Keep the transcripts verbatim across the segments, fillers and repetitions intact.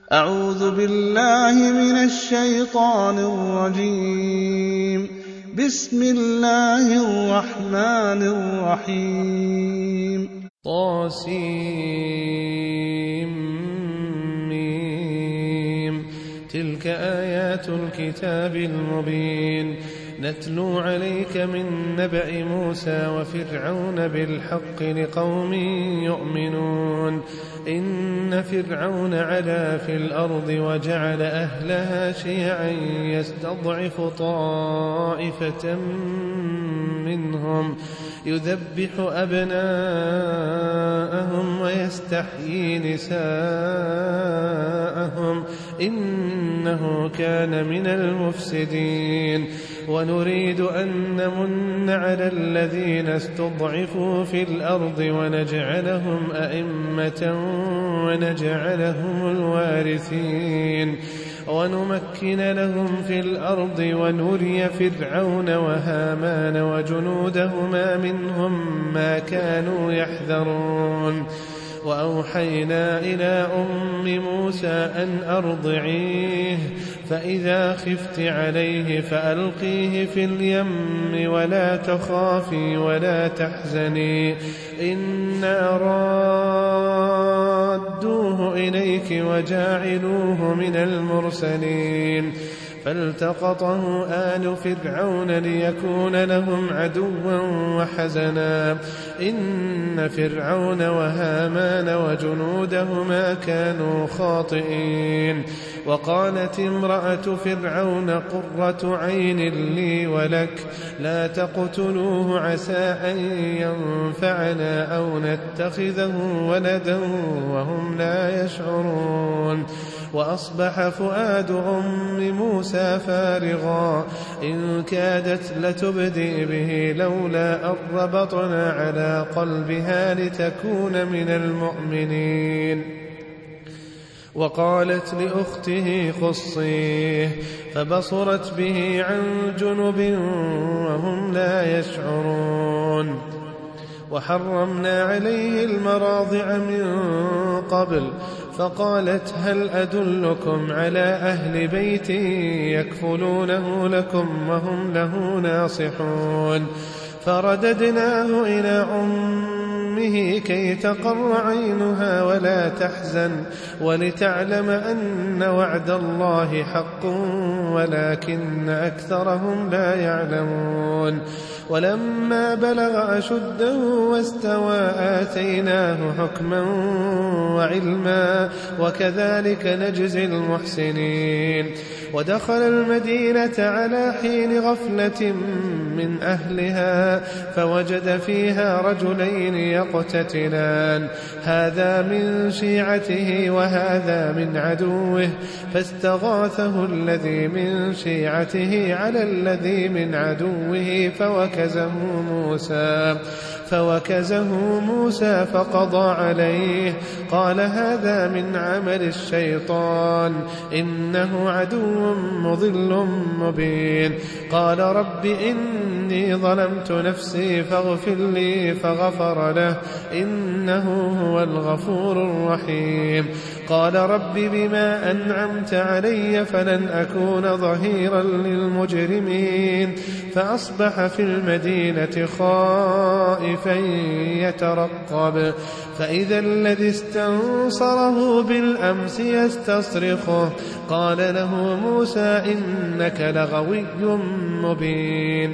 أعوذ بالله من الشيطان الرجيم. بسم الله الرحمن الرحيم. طاسيم. تلك آيات الكتاب المبين. نتلو عليك من نبأ موسى وفرعون بالحق لقوم يؤمنون. إن فرعون علا في الأرض وجعل أهلها شيعا يستضعف طائفة منهم يذبح أبناءهم ويستحيي نساءهم إنه كان من المفسدين. ونريد أن نمن على الذين استضعفوا في الأرض ونجعلهم أئمة ونجعلهم الوارثين ونمكن لهم في الأرض ونري فرعون وهامان وجنودهما منهم ما كانوا يحذرون. وأوحينا إلى أم موسى أن أرضعيه فإذا خفت عليه فألقيه في اليم ولا تخافي ولا تحزني إنا رادوه إليك وجاعلوه من المرسلين. فالتقطه آل فرعون ليكون لهم عدوا وحزنا إن فرعون وهامان وجنودهما كانوا خاطئين. وقالت امرأة فرعون قرة عين لي ولك لا تقتلوه عسى أن ينفعنا أو نتخذه ولدا وهم لا يشعرون. وأصبح فؤاد أم موسى فارغا إن كادت لتبدي به لولا أن ربطنا على قلبها لتكون من المؤمنين. وقالت لأخته خصيه فبصرت به عن جنب وهم لا يشعرون. وحرمنا عليه المراضع من قبل فقالت هل أدلكم على أهل بيت يكفلونه لكم وهم له ناصحون. فرددناه إلى أمه كي تقر عينها ولا تحزن ولتعلم أن وعد الله حق ولكن أكثرهم لا يعلمون. ولما بلغ أشده واستوى آتيناه حكما وعلما وكذلك نجزي المحسنين. ودخل المدينة على حين غفلة من أهلها فوجد فيها رجلين يقتتلان هذا من شيعته وهذا من عدوه فاستغاثه الذي من شيعته على الذي من عدوه فوكزه موسى فوكزه موسى فقضى عليه قال هذا من عمل الشيطان إنه عدو مضل مبين. قال رب إني ظلمت نفسي فاغفر لي فغفر له إنه هو الغفور الرحيم. قال رب بما أنعمت علي فلن أكون ظهيرا للمجرمين. فأصبح في المدينة خائفا يترقب فإذا الذي استنصره بالأمس يستصرخه قال له موسى إنك لغوي مبين.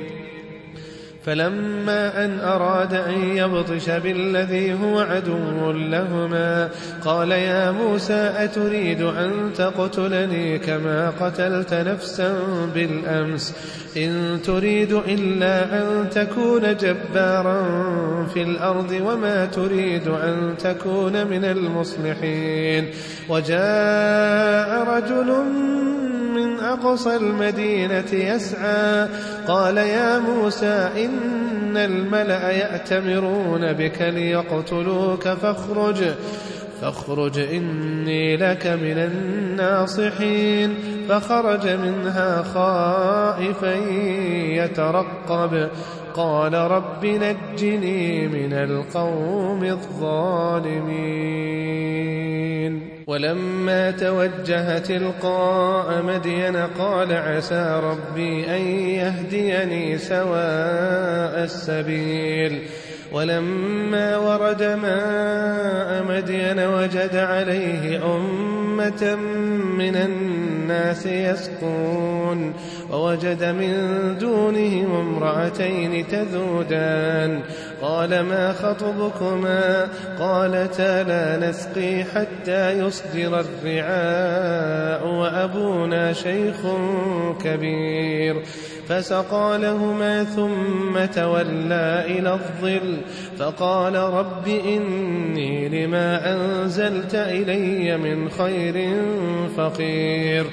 فلما أن أراد أن يبطش بالذي هو عدو لهما قال يا موسى أتريد أن تقتلني كما قتلت نفسا بالأمس إن تريد إلا أن تكون جبارا في الأرض وما تريد أن تكون من المصلحين. وجاء رجل من أقصى المدينة يسعى قال يا موسى إن الملأ يأتمرون بك ليقتلوك فاخرج فاخرج إني لك من الناصحين. فخرج منها خائفا يترقب قال رب نجني من القوم الظالمين. ولما توجه تلقاء مدين قال عسى ربي أن يهديني سواء السبيل. ولما ورد ماء مدين وجد عليه أمة من الناس يسقون ووجد من دونهم امرأتين تذودان قال ما خطبكما قالتا لا نسقي حتى يصدر الرعاء وأبونا شيخ كبير فسقى لهما ثم تولى إلى الظل فقال رب إني لما أنزلت إلي من خير فقير.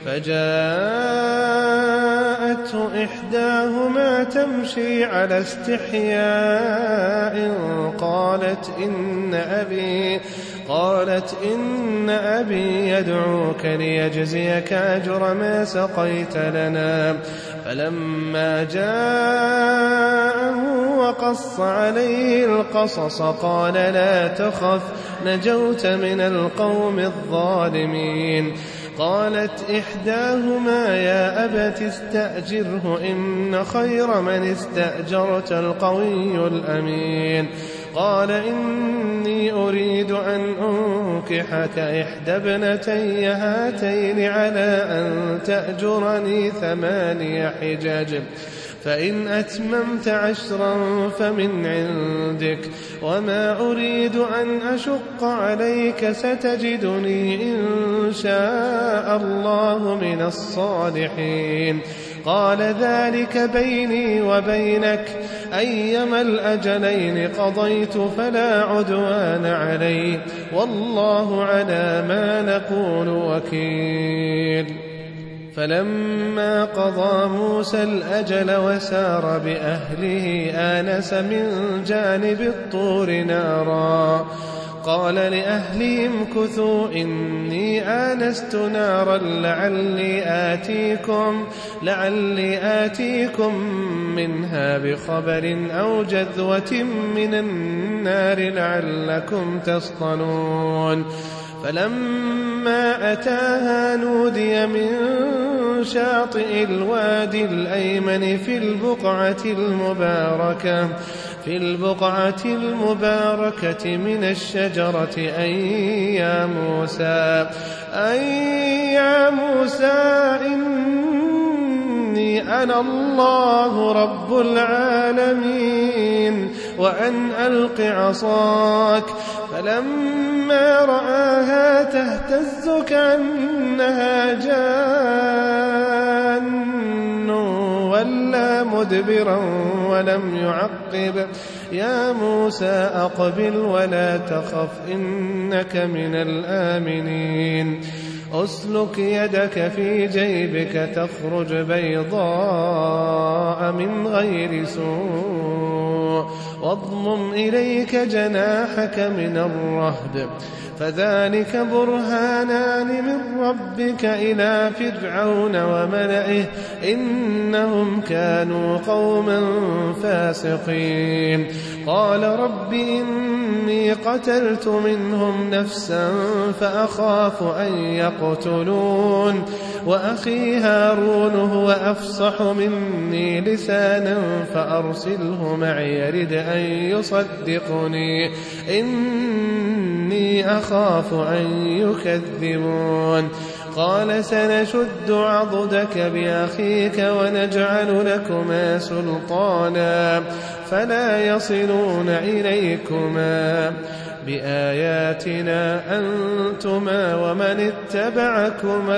فجاءته إحداهما تمشي على استحياء قالت إن أبي قالت إن أبي يدعوك ليجزيك أجر ما سقيت لنا. فلما جاءه وقص عليه القصص قال لا تخف نجوت من القوم الظالمين. قالت إحداهما يا أبت استأجره إن خير من استأجرت القوي الأمين. قال إني أريد أن أنكحك إحدى ابنتي هاتين على أن تأجرني ثماني حجج فإن أتممت عشرا فمن عندك وما أريد أن أشق عليك ستجدني إن شاء الله من الصالحين. قال ذلك بيني وبينك أيما الأجلين قضيت فلا عدوان علي والله على ما نقول وكيل. فلما قضى موسى الأجل وسار بأهله آنس من جانب الطور نارا قال لأهلهم كثوا إني آنست نارا لعلي آتيكم, لعلي آتيكم منها بخبر أو جذوة من النار لعلكم تصطلون. فلما أتاها نودي من شاطئ الوادي الأيمن في البقعة المباركة في البقعة المباركة من الشجرة أي يا موسى أي يا موسى إني أنا الله رب العالمين وأن ألق عصاك. فلما رآها تهتز كأنها جان ولا مدبرا ولم يعقب. يا موسى أقبل ولا تخف إنك من الآمنين. أسلك يدك في جيبك تخرج بيضاء من غير سوء واضمم إليك جناحك من الرهب فذلك برهانان من ربك إلى فرعون وملئه إنهم كانوا قوما فاسقين. قال رب إني قتلت منهم نفسا فأخاف أن يقتلون وأخي هارون هو أفصح مني لسانا فأرسله معي يرد أن يصدقني إني أخاف أن يكذبون. قال سنشد عضدك بأخيك ونجعل لكما سلطانا فلا يصلون إليكما بآياتنا أنتما ومن اتبعكما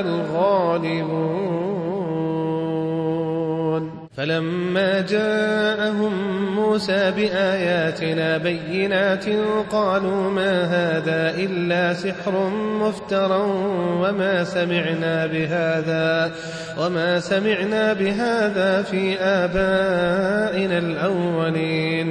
الغالبون. فلما جاءهم موسى بآياتنا بينات قالوا ما هذا إلا سحر مفترى وما سمعنا بهذا وما سمعنا بهذا في آبائنا الأولين.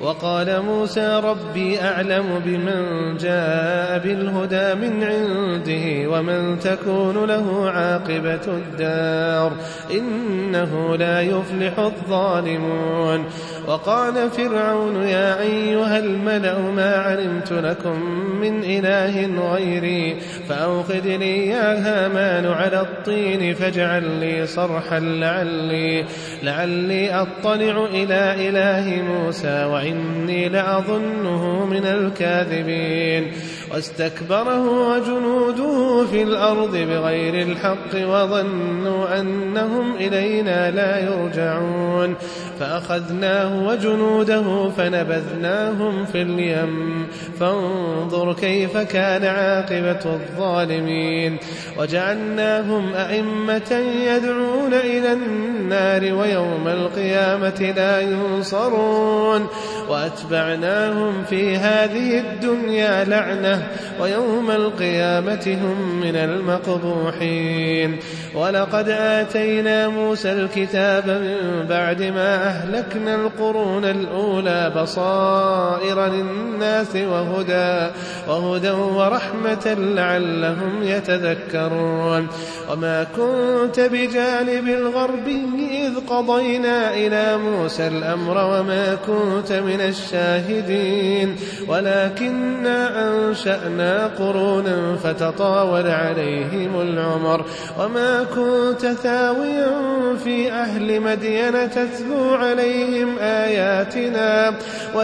وقال موسى ربي أعلم بمن جاء بالهدى من عنده ومن تكون له عاقبة الدار إنه لا يفلح الظالمون. وقال فرعون يا أيها الملأ ما علمت لكم من إله غيري فأوقد لي يا هامان على الطين فاجعل لي صرحا لعلي, لعلي أطلع إلى إله موسى وإني لأظنه من الكاذبين. واستكبره وجنوده في الأرض بغير الحق وظنوا أنهم إلينا لا يرجعون فأخذناه وجنوده فنبذناهم في اليم فانظر كيف كان عاقبة الظالمين. وجعلناهم أئمة يدعون إلى النار ويوم القيامة لا ينصرون وأتبعناهم في هذه الدنيا لعنة ويوم القيامة هم من المقبوحين. ولقد آتينا موسى الكتاب من بعد ما أهلكنا القرون الأولى بصائر للناس وهدى, وهدى ورحمة لعلهم يتذكرون. وما كنت بجانب الغربي إذ قضينا إلى موسى الأمر وما كنت من الشاهدين ولكننا أنشأنا قرونا فتطاول عليهم العمر وما كنت ثاويا في أهل مدين تتلو عليهم آياتنا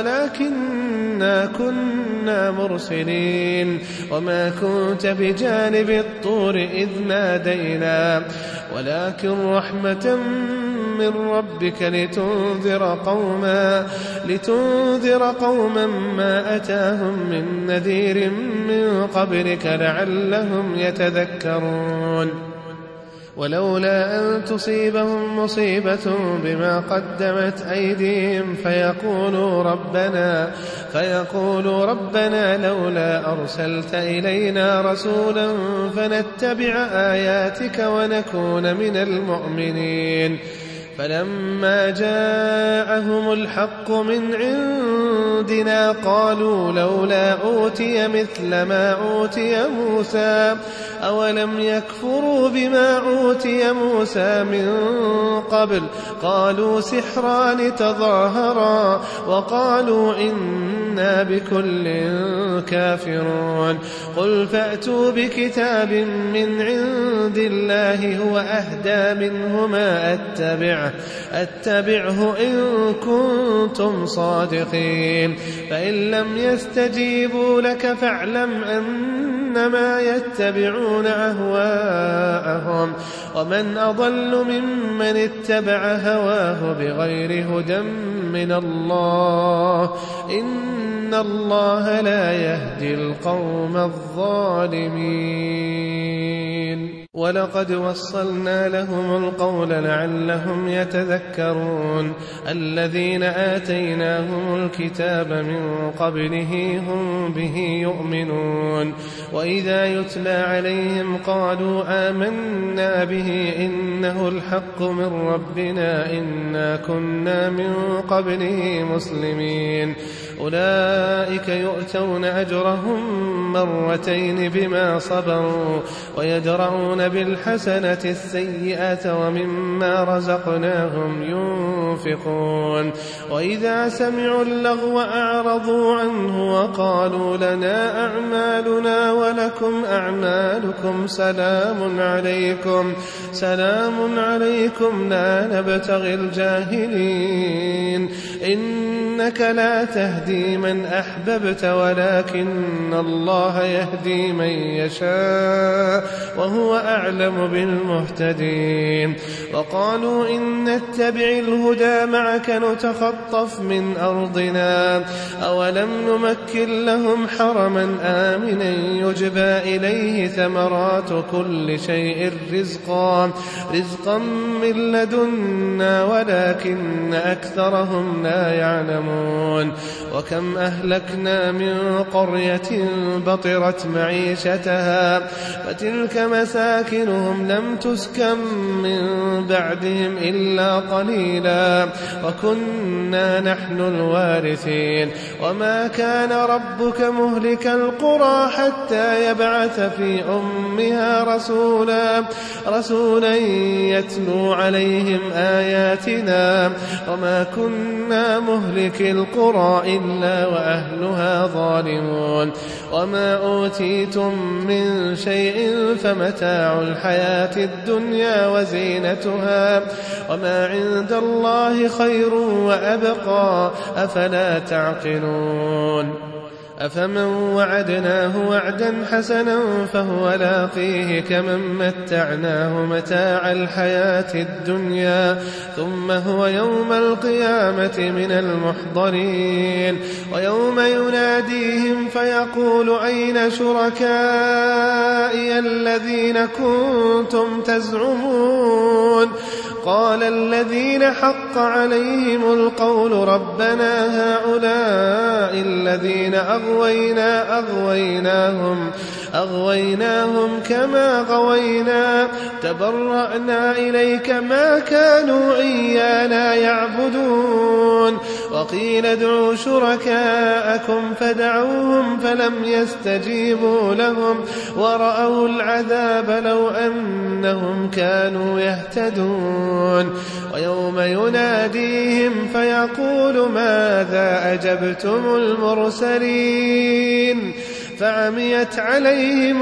ولكننا كنا مرسلين. وما كنت بجانب الطور إذ نادينا ولكن رحمة من ربك لتنذر قوما, لتنذر قوما ما أتاهم من نذير من قبلك لعلهم يتذكرون. ولولا أن تصيبهم مصيبة بما قدمت أيديهم فيقولوا ربنا, فيقولوا ربنا لولا أرسلت إلينا رسولا فنتبع آياتك ونكون من المؤمنين. فلما جاءهم الحق من عندنا قالوا لولا أوتي مثل ما أوتي موسى أولم يكفروا بما أوتي موسى من قبل قالوا سحران تظاهرا وقالوا إنا بكل كافرون. قل فأتوا بكتاب من عند الله هو أهدى منهما أتبعه, أتبعه إن كنتم صادقين. فإن لم يستجيبوا لك فاعلم أنما يتبعون أهواءهم ومن أضل ممن اتبع هواه بغير هدى من الله إن الله لا يهدي القوم الظالمين. ولقد وصلنا لهم القول لعلهم يتذكرون. الذين آتيناهم الكتاب من قبله هم به يؤمنون وإذا يتلى عليهم قالوا آمنا به إنه الحق من ربنا إنا كنا من قبله مسلمين. أولئك يؤتون أجرهم مرتين بما صبروا ويدرؤون بالحسنة السيئة ومما رزقناهم ينفقون. وإذا سمعوا اللغو أعرضوا عنه وقالوا لنا أعمالنا ولكم أعمالكم سلام عليكم, سلام عليكم لا نبتغي الجاهلين. إنك لا تهدي من أحببت ولكن الله يهدي من يشاء وهو أعلم بالمهتدين. وقالوا إن نتبع الهدى معك نتخطف من أرضنا أولم نمكن لهم حرما آمنا يجبى إليه ثمرات كل شيء رزقا, رزقا من لدنا ولكن أكثرهم لا يعلمون. يعلمون وكم أهلكنا من قرية بطرت معيشتها فتلك مساكنهم لم تسكن من بعدهم إلا قليلا وكنا نحن الوارثين وما كان ربك مهلك القرى حتى يبعث في أمها رسولا رسولا يتلو عليهم آياتنا وما كنا مهلك القرى إلا وأهلها ظالمون وما أوتيتم من شيء فمتاع الحياة الدنيا وزينتها وما عند الله خير وأبقى أفلا تعقلون أفمن وعدناه وعدا حسنا فهو لاقيه كمن متعناه متاع الحياة الدنيا ثم هو يوم القيامة من المحضرين ويوم يناديهم فيقول أين شركائي الذين كنتم تزعمون قال الذين حق عليهم القول ربنا هؤلاء الذين أغوينا أغويناهم أغويناهم كما غوينا تبرأنا إليك ما كانوا إيانا يعبدون وقيل ادعوا شركاءكم فدعوهم فلم يستجيبوا لهم ورأوا العذاب لو أنهم كانوا يهتدون ويوم يناديهم فيقول ماذا أجبتم المرسلين فعميت عليهم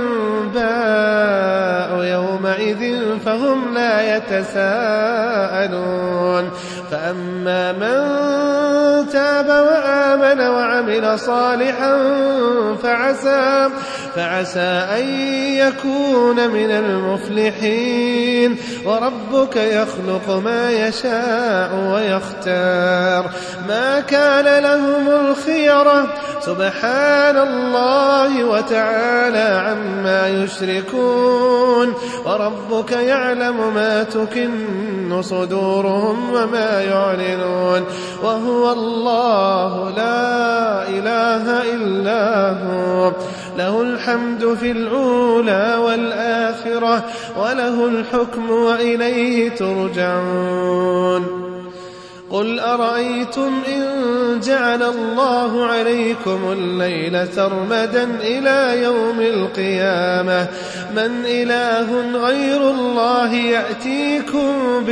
الأنباء يومئذ فهم لا يتساءلون فأما من تاب وآمن وعمل صالحا فعسى, فعسى أن يكون من المفلحين وربك يخلق ما يشاء ويختار ما كان لهم الخيرة سبحان الله وتعالى عما يشركون وربك يعلم ما تكن صدورهم وما يعلنون وهو الله لا إله إلا هو له الحمد في الأولى والآخرة وله الحكم وإليه ترجعون قل أرأيتم إن جعل الله عليكم الليل سرمدا إلى يوم القيامة من إله غير الله يأتيكم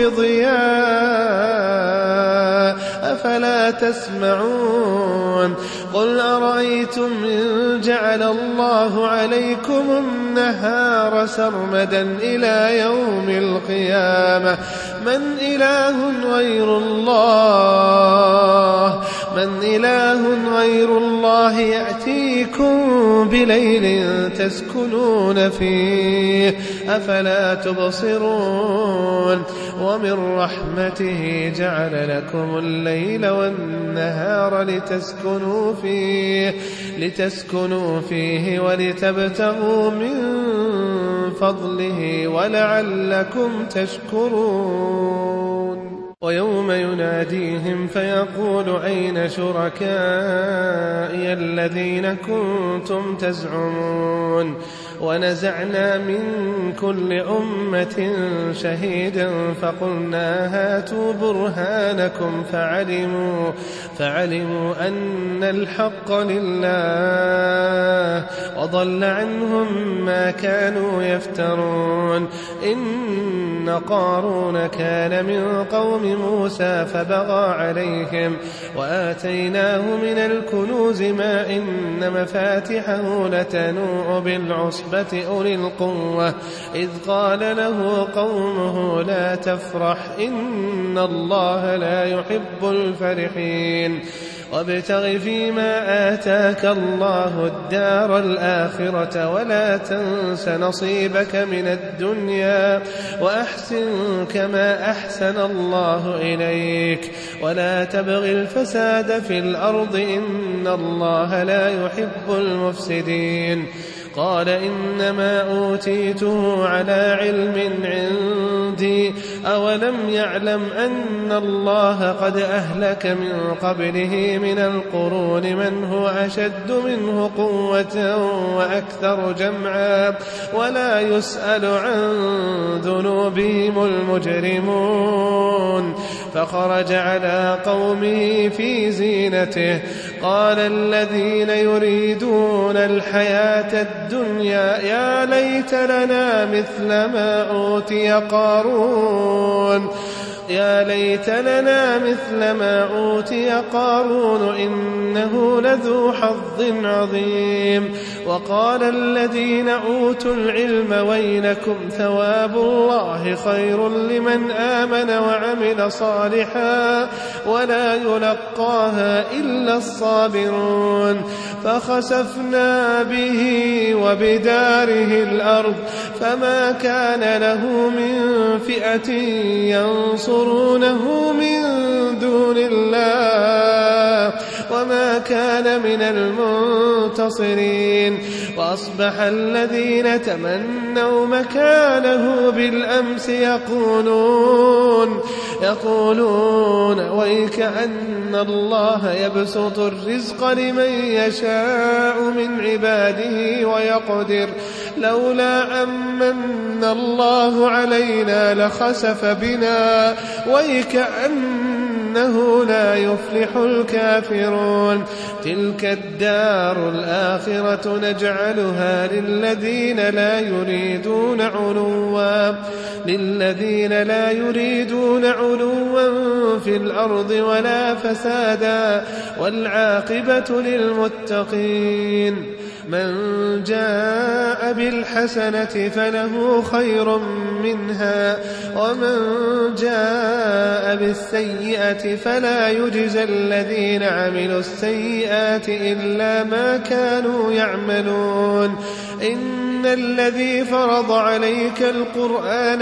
بضياء أفلا تسمعون قل أرأيتم إن جعل الله عليكم النهار سرمدا إلى يوم القيامة من إله غير الله من إله غير الله يأتيكم بليل تسكنون فيه أفلا تبصرون ومن رحمته جعل لكم الليل والنهار لتسكنوا فيه لتسكنوا فيه ولتبتغوا من فضله ولعلكم تشكرون ويوم يناديهم فيقول أين شركائي الذين كنتم تزعمون ونزعنا من كل أمة شهيدا فقلنا هاتوا برهانكم فعلموا, فعلموا أن الحق لله وضل عنهم ما كانوا يفترون إن قارون كان من قوم موسى فبغى عليهم وآتيناه من الكنوز ما إن مفاتحه لتنوء بالعصبة أولي القوة إذ قال له قومه لا تفرح إن الله لا يحب الفرحين وابتغ فيما آتاك الله الدار الآخرة ولا تنس نصيبك من الدنيا وأحسن كما أحسن الله إليك ولا تبغ الفساد في الأرض إن الله لا يحب المفسدين قال إنما أوتيته على علم عندي أولم يعلم أن الله قد أهلك من قبله من القرون من هو أشد منه قوة وأكثر جمعا ولا يسأل عن ذنوبهم المجرمون. فخرج على قومه في زينته قال الذين يريدون الحياة الدنيا يا ليت لنا مثل ما أوتي قارون يا ليت لنا مثل ما أوتي قارون إنه لذو حظ عظيم. وقال الذين أوتوا العلم ويلكم ثواب الله خير لمن آمن وعمل صالحا ولا يلقاها إلا الصابرون. فخسفنا به وبداره الأرض فما كان له من فئة ينصرونه من دون الله وما كان من المنتصرين. وأصبح الذين تمنوا مكانه بالأمس يقولون يقولون ويكأن الله يبسط الرزق لمن يشاء من عباده ويقدر لولا أمن الله علينا لخسف بنا ويكأنه لا يفلح الكافرون. تلك الدار الآخرة نجعلها للذين لا يريدون علوا للذين لا يريدون علوا في الأرض ولا فسادا والعاقبة للمتقين. من جاء بالحسنة فله خير منها ومن جاء بالسيئة فلا يجزى الذين عملوا السيئات إلا ما كانوا يعملون. إن الذي فرض عليك القرآن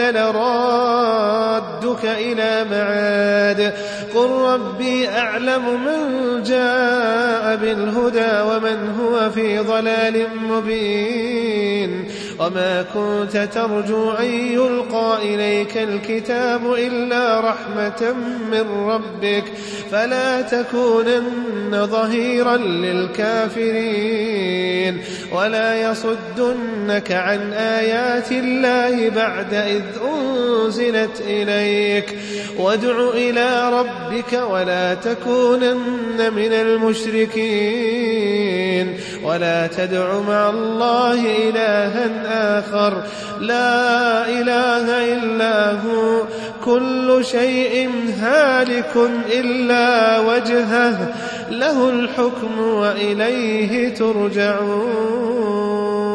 لرادك إلى معاد قل ربي أعلم من جاء بالهدى ومن هو في ضلال مبين. وما كنت ترجو أن يلقى إليك الكتاب إلا رحمة من ربك فلا تكونن ظهيرا للكافرين ولا يصدنك عن آيات الله بعد إذ أنزلت إليك وادع إلى ربك ولا تكونن من المشركين ولا تدع مع الله إلها آخر لا إله إلا هو كل شيء هالك إلا وجهه له الحكم وإليه ترجعون.